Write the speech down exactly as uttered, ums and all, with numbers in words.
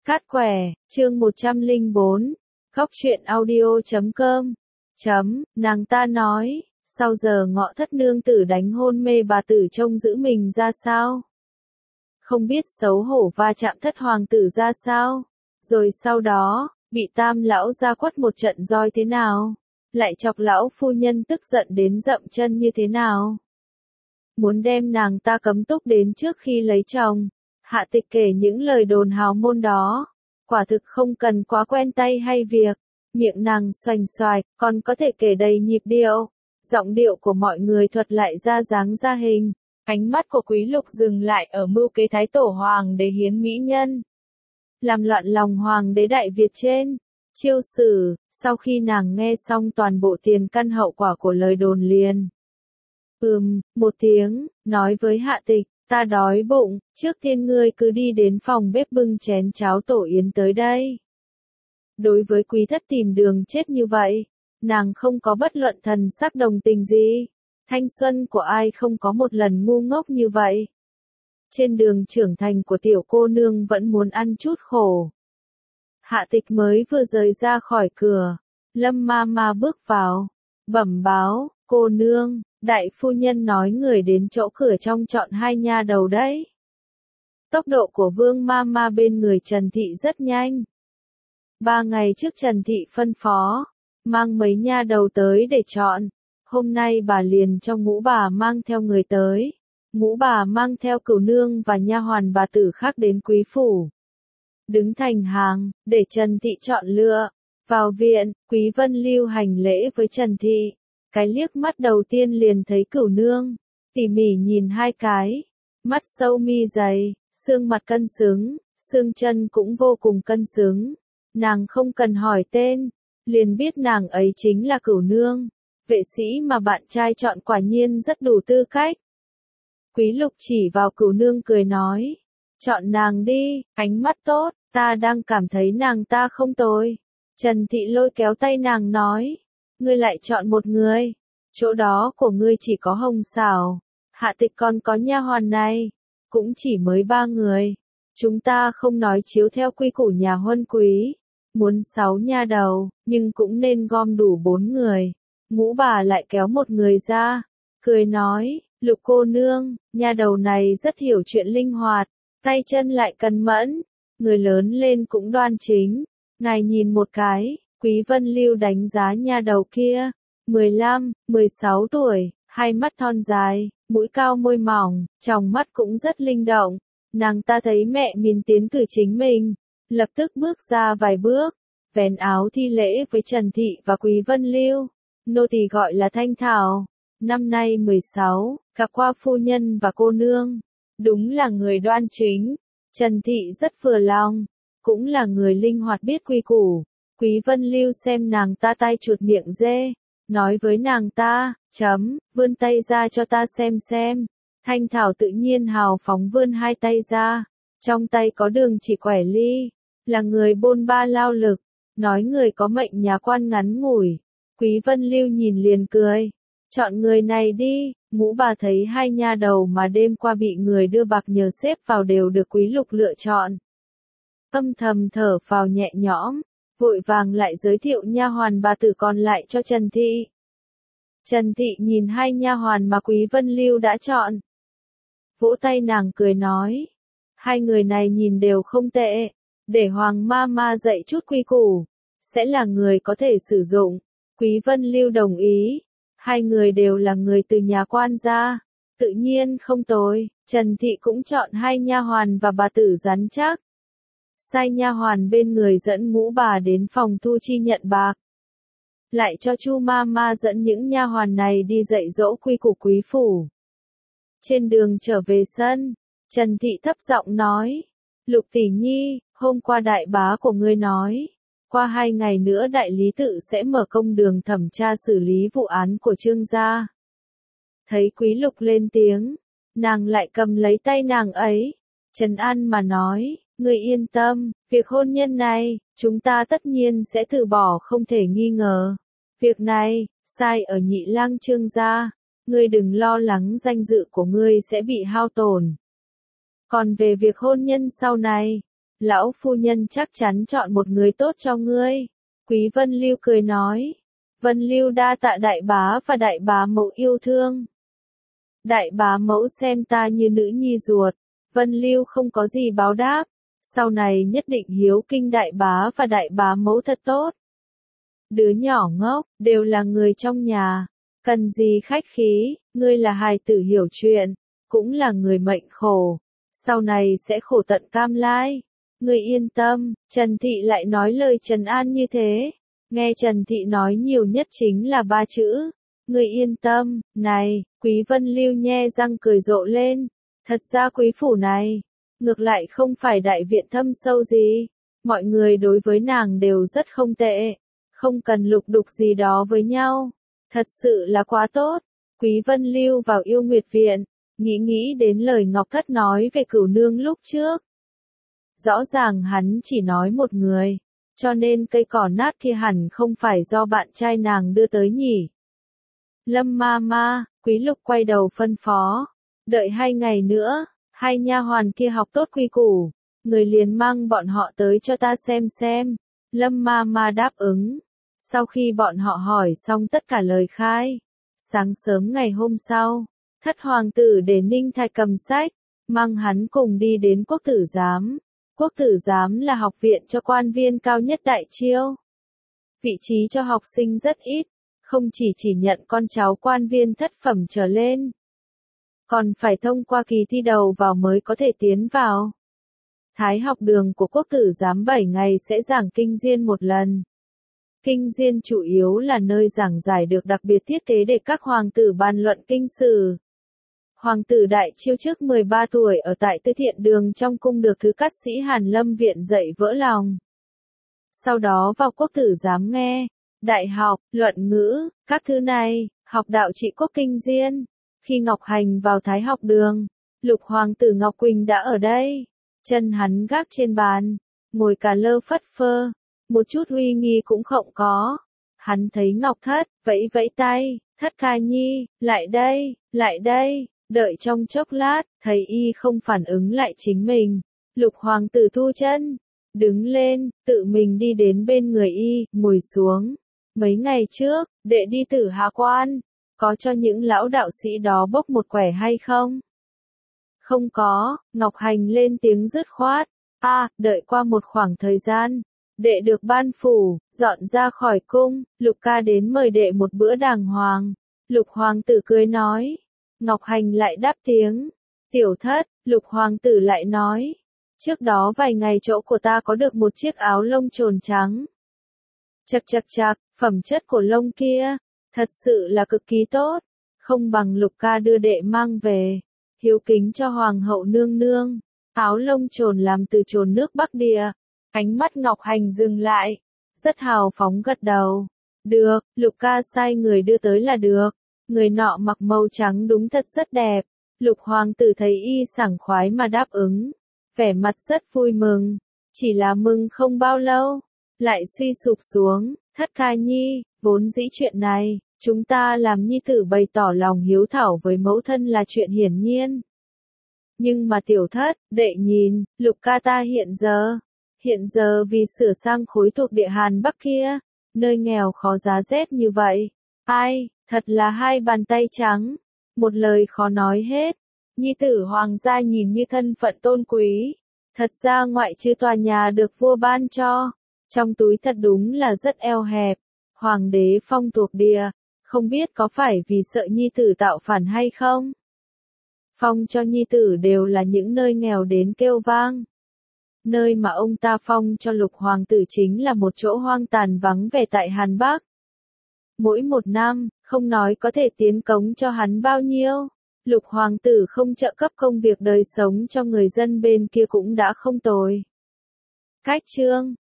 Cát quẻ, chương một trăm lẻ bốn, Góc truyện audio chấm com. Chấm, nàng ta nói, sau giờ ngọ thất nương tử đánh hôn mê bà tử trông giữ mình ra sao? Không biết xấu hổ va chạm thất hoàng tử ra sao? Rồi sau đó, bị tam lão ra quất một trận roi thế nào? Lại chọc lão phu nhân tức giận đến dậm chân như thế nào? Muốn đem nàng ta cấm túc đến trước khi lấy chồng. Hạ Tịch kể những lời đồn hào môn đó, quả thực không cần quá quen tay hay việc, miệng nàng xoành xoài, còn có thể kể đầy nhịp điệu, giọng điệu của mọi người thuật lại ra dáng ra hình, ánh mắt của Quý Lục dừng lại ở mưu kế thái tổ hoàng đế hiến mỹ nhân, làm loạn lòng hoàng đế Đại Việt trên. Chiêu Sử, sau khi nàng nghe xong toàn bộ tiền căn hậu quả của lời đồn liền ừm, một tiếng, nói với Hạ Tịch. Ta đói bụng, trước tiên ngươi cứ đi đến phòng bếp bưng chén cháo tổ yến tới đây. Đối với quý thất tìm đường chết như vậy, nàng không có bất luận thần sắc đồng tình gì. Thanh xuân của ai không có một lần ngu ngốc như vậy. Trên đường trưởng thành của tiểu cô nương vẫn muốn ăn chút khổ. Hạ Tịch mới vừa rời ra khỏi cửa, Lâm ma ma bước vào, bẩm báo, cô nương. Đại phu nhân nói người đến chỗ cửa trong chọn hai nha đầu đấy. Tốc độ của Vương ma ma bên người Trần Thị rất nhanh. Ba ngày trước Trần Thị phân phó, mang mấy nha đầu tới để chọn. Hôm nay bà liền cho Ngũ bà mang theo người tới. Ngũ bà mang theo Cửu nương và nha hoàn bà tử khác đến quý phủ. Đứng thành hàng, để Trần Thị chọn lựa. Vào viện, Quý Vân Lưu hành lễ với Trần Thị. Cái liếc mắt đầu tiên liền thấy Cửu nương, tỉ mỉ nhìn hai cái, mắt sâu mi dày, xương mặt cân xứng, xương chân cũng vô cùng cân xứng. Nàng không cần hỏi tên, liền biết nàng ấy chính là Cửu nương. Vệ sĩ mà bạn trai chọn quả nhiên rất đủ tư cách. Quý Lục chỉ vào Cửu nương cười nói, chọn nàng đi, ánh mắt tốt, ta đang cảm thấy nàng ta không tồi. Trần Thị lôi kéo tay nàng nói, ngươi lại chọn một người, chỗ đó của ngươi chỉ có Hồng Xảo, Hạ Tịch còn có nha hoàn này, cũng chỉ mới ba người. Chúng ta không nói chiếu theo quy củ nhà huân quý, muốn sáu nha đầu, nhưng cũng nên gom đủ bốn người. Ngũ bà lại kéo một người ra, cười nói, Lục cô nương, nha đầu này rất hiểu chuyện linh hoạt, tay chân lại cần mẫn, người lớn lên cũng đoan chính, ngài nhìn một cái. Quý Vân Lưu đánh giá nha đầu kia, mười lăm, mười sáu tuổi, hai mắt thon dài, mũi cao môi mỏng, tròng mắt cũng rất linh động. Nàng ta thấy mẹ mình tiến cử chính mình, lập tức bước ra vài bước, vén áo thi lễ với Trần Thị và Quý Vân Lưu. Nô tỳ gọi là Thanh Thảo, năm nay mười sáu, gặp qua phu nhân và cô nương, đúng là người đoan chính. Trần Thị rất vừa lòng, cũng là người linh hoạt biết quy củ. Quý Vân Lưu xem nàng ta tay chuột miệng dê, nói với nàng ta, chấm, vươn tay ra cho ta xem xem. Thanh Thảo tự nhiên hào phóng vươn hai tay ra, trong tay có Đường Chỉ Quẻ Ly, là người bôn ba lao lực, nói người có mệnh nhà quan ngắn ngủi. Quý Vân Lưu nhìn liền cười, chọn người này đi. Ngũ bà thấy hai nha đầu mà đêm qua bị người đưa bạc nhờ xếp vào đều được Quý Lục lựa chọn. Âm thầm thở phào nhẹ nhõm. Vội vàng lại giới thiệu nha hoàn bà tử còn lại cho Trần Thị. Trần Thị nhìn hai nha hoàn mà Quý Vân Lưu đã chọn. Vỗ tay nàng cười nói, hai người này nhìn đều không tệ, để Hoàng ma ma dạy chút quy củ, sẽ là người có thể sử dụng. Quý Vân Lưu đồng ý, hai người đều là người từ nhà quan gia, tự nhiên không tồi. Trần Thị cũng chọn hai nha hoàn và bà tử rắn chắc. Sai nha hoàn bên người dẫn Ngũ bà đến phòng thu chi nhận bạc. Lại cho Chu ma ma dẫn những nha hoàn này đi dạy dỗ quy củ quý phủ. Trên đường trở về sân, Trần Thị thấp giọng nói, Lục tỷ nhi, hôm qua đại bá của ngươi nói, qua hai ngày nữa đại lý tự sẽ mở công đường thẩm tra xử lý vụ án của Trương gia. Thấy Quý Lục lên tiếng, nàng lại cầm lấy tay nàng ấy, trấn an mà nói, ngươi yên tâm, việc hôn nhân này, chúng ta tất nhiên sẽ từ bỏ không thể nghi ngờ. Việc này, sai ở nhị lang Trương gia, ngươi đừng lo lắng danh dự của ngươi sẽ bị hao tổn. Còn về việc hôn nhân sau này, lão phu nhân chắc chắn chọn một người tốt cho ngươi. Quý Vân Lưu cười nói. Vân Lưu đa tạ đại bá và đại bá mẫu yêu thương. Đại bá mẫu xem ta như nữ nhi ruột. Vân Lưu không có gì báo đáp. Sau này nhất định hiếu kinh đại bá và đại bá mẫu thật tốt. Đứa nhỏ ngốc, đều là người trong nhà. Cần gì khách khí, ngươi là hài tử hiểu chuyện, cũng là người mệnh khổ. Sau này sẽ khổ tận cam lai. Ngươi yên tâm, Trần Thị lại nói lời trấn an như thế. Nghe Trần Thị nói nhiều nhất chính là ba chữ. Ngươi yên tâm, này, Quý Vân Lưu nhe răng cười rộ lên. Thật ra quý phủ này, ngược lại không phải đại viện thâm sâu gì. Mọi người đối với nàng đều rất không tệ. Không cần lục đục gì đó với nhau. Thật sự là quá tốt. Quý Vân Lưu vào Yêu Nguyệt Viện, nghĩ nghĩ đến lời Ngọc Thất nói về Cửu Nương lúc trước. Rõ ràng hắn chỉ nói một người, cho nên cây cỏ nát kia hẳn không phải do bạn trai nàng đưa tới nhỉ. Lâm ma ma, Quý Lục quay đầu phân phó. Đợi hai ngày nữa, hai nha hoàn kia học tốt quy củ, người liền mang bọn họ tới cho ta xem xem. Lâm ma ma đáp ứng. Sau khi bọn họ hỏi xong tất cả lời khai, sáng sớm ngày hôm sau, thất hoàng tử để Ninh Thạch cầm sách, mang hắn cùng đi đến quốc tử giám. Quốc tử giám là học viện cho quan viên cao nhất Đại Chiêu. Vị trí cho học sinh rất ít, không chỉ chỉ nhận con cháu quan viên thất phẩm trở lên, còn phải thông qua kỳ thi đầu vào mới có thể tiến vào. Thái học đường của quốc tử giám bảy ngày sẽ giảng kinh diên một lần. Kinh diên chủ yếu là nơi giảng giải được đặc biệt thiết kế để các hoàng tử bàn luận kinh sử. Hoàng tử Đại Chiêu trước mười ba tuổi ở tại Tư Thiện Đường trong cung được thứ cát sĩ Hàn Lâm Viện dạy vỡ lòng. Sau đó vào quốc tử giám nghe, đại học, luận ngữ, các thứ này, học đạo trị quốc kinh diên. Khi Ngọc Hành vào Thái học đường, lục hoàng tử Ngọc Quỳnh đã ở đây. Chân hắn gác trên bàn, ngồi cả lơ phất phơ, một chút uy nghi cũng không có. Hắn thấy Ngọc Thất, vẫy vẫy tay, Thất ca nhi, lại đây, lại đây. Đợi trong chốc lát, thấy y không phản ứng lại chính mình. Lục hoàng tử thu chân, đứng lên, tự mình đi đến bên người y, ngồi xuống. Mấy ngày trước, đệ đi Tử Hà Quan, có cho những lão đạo sĩ đó bốc một quẻ hay không? Không có, Ngọc Hành lên tiếng dứt khoát. À, đợi qua một khoảng thời gian, đệ được ban phủ, dọn ra khỏi cung, Lục ca đến mời đệ một bữa đàng hoàng. Lục hoàng tử cười nói. Ngọc Hành lại đáp tiếng. Tiểu thất, Lục hoàng tử lại nói. Trước đó vài ngày chỗ của ta có được một chiếc áo lông trồn trắng. Chật chật chật, phẩm chất của lông kia, thật sự là cực kỳ tốt. Không bằng Lục ca đưa đệ mang về. Hiếu kính cho hoàng hậu nương nương. Áo lông trồn làm từ trồn nước Bắc Địa. Ánh mắt Ngọc Hành dừng lại. Rất hào phóng gật đầu. Được, Lục ca sai người đưa tới là được. Người nọ mặc màu trắng đúng thật rất đẹp. Lục hoàng tử thấy y sảng khoái mà đáp ứng. Vẻ mặt rất vui mừng. Chỉ là mừng không bao lâu. Lại suy sụp xuống. Thất ca nhi, vốn dĩ chuyện này, chúng ta làm nhi tử bày tỏ lòng hiếu thảo với mẫu thân là chuyện hiển nhiên. Nhưng mà tiểu thất, đệ nhìn, Lục ca ta hiện giờ. Hiện giờ vì sửa sang khối thuộc địa Hàn Bắc kia. Nơi nghèo khó giá rét như vậy. Ai, thật là hai bàn tay trắng. Một lời khó nói hết. Nhi tử hoàng gia nhìn như thân phận tôn quý. Thật ra ngoại trừ tòa nhà được vua ban cho. Trong túi thật đúng là rất eo hẹp. Hoàng đế phong thuộc địa. Không biết có phải vì sợ nhi tử tạo phản hay không? Phong cho nhi tử đều là những nơi nghèo đến kêu vang. Nơi mà ông ta phong cho lục hoàng tử chính là một chỗ hoang tàn vắng vẻ tại Hàn Bắc. Mỗi một năm, không nói có thể tiến cống cho hắn bao nhiêu. Lục hoàng tử không trợ cấp công việc đời sống cho người dân bên kia cũng đã không tồi. Cách chương